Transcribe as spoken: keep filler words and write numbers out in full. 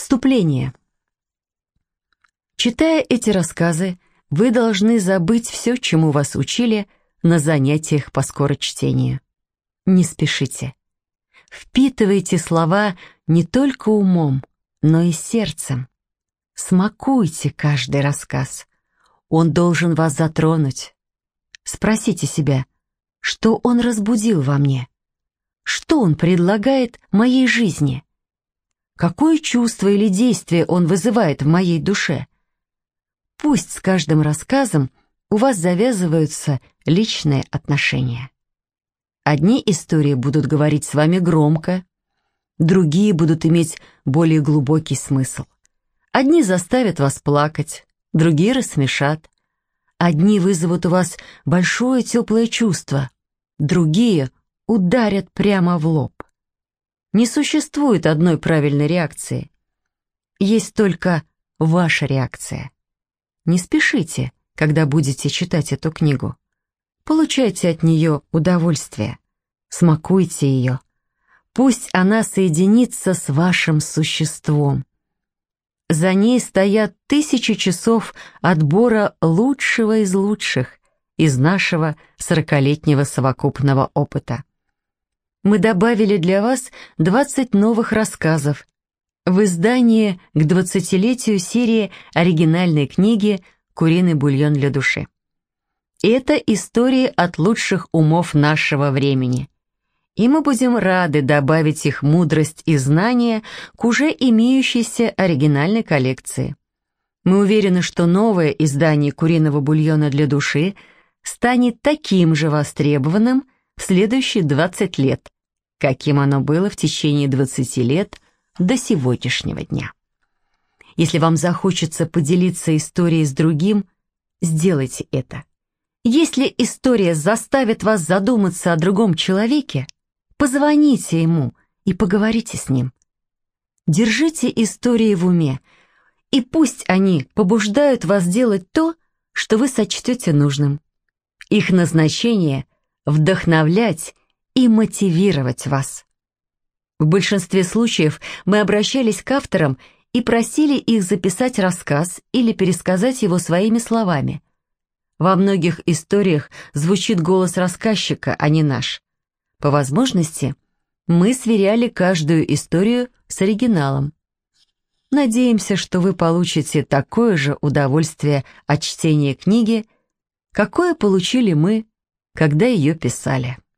Вступление. Читая эти рассказы, вы должны забыть все, чему вас учили на занятиях по скорочтению. Не спешите. Впитывайте слова не только умом, но и сердцем. Смакуйте каждый рассказ. Он должен вас затронуть. Спросите себя, что он разбудил во мне? Что он предлагает моей жизни? Какое чувство или действие он вызывает в моей душе? Пусть с каждым рассказом у вас завязываются личные отношения. Одни истории будут говорить с вами громко, другие будут иметь более глубокий смысл. Одни заставят вас плакать, другие рассмешат. Одни вызовут у вас большое теплое чувство, другие ударят прямо в лоб. Не существует одной правильной реакции. Есть только ваша реакция. Не спешите, когда будете читать эту книгу. Получайте от нее удовольствие. Смакуйте ее. Пусть она соединится с вашим существом. За ней стоят тысячи часов отбора лучшего из лучших из нашего сорокалетнего совокупного опыта. Мы добавили для вас двадцать новых рассказов в издании к двадцатилетию серии оригинальной книги «Куриный бульон для души». Это истории от лучших умов нашего времени. И мы будем рады добавить их мудрость и знания к уже имеющейся оригинальной коллекции. Мы уверены, что новое издание «Куриного бульона для души» станет таким же востребованным в следующие двадцать лет, каким оно было в течение двадцати лет до сегодняшнего дня. Если вам захочется поделиться историей с другим, сделайте это. Если история заставит вас задуматься о другом человеке, позвоните ему и поговорите с ним. Держите истории в уме, и пусть они побуждают вас делать то, что вы сочтете нужным. Их назначение — вдохновлять и мотивировать вас. В большинстве случаев мы обращались к авторам и просили их записать рассказ или пересказать его своими словами. Во многих историях звучит голос рассказчика, а не наш. По возможности, мы сверяли каждую историю с оригиналом. Надеемся, что вы получите такое же удовольствие от чтения книги, какое получили мы, когда ее писали.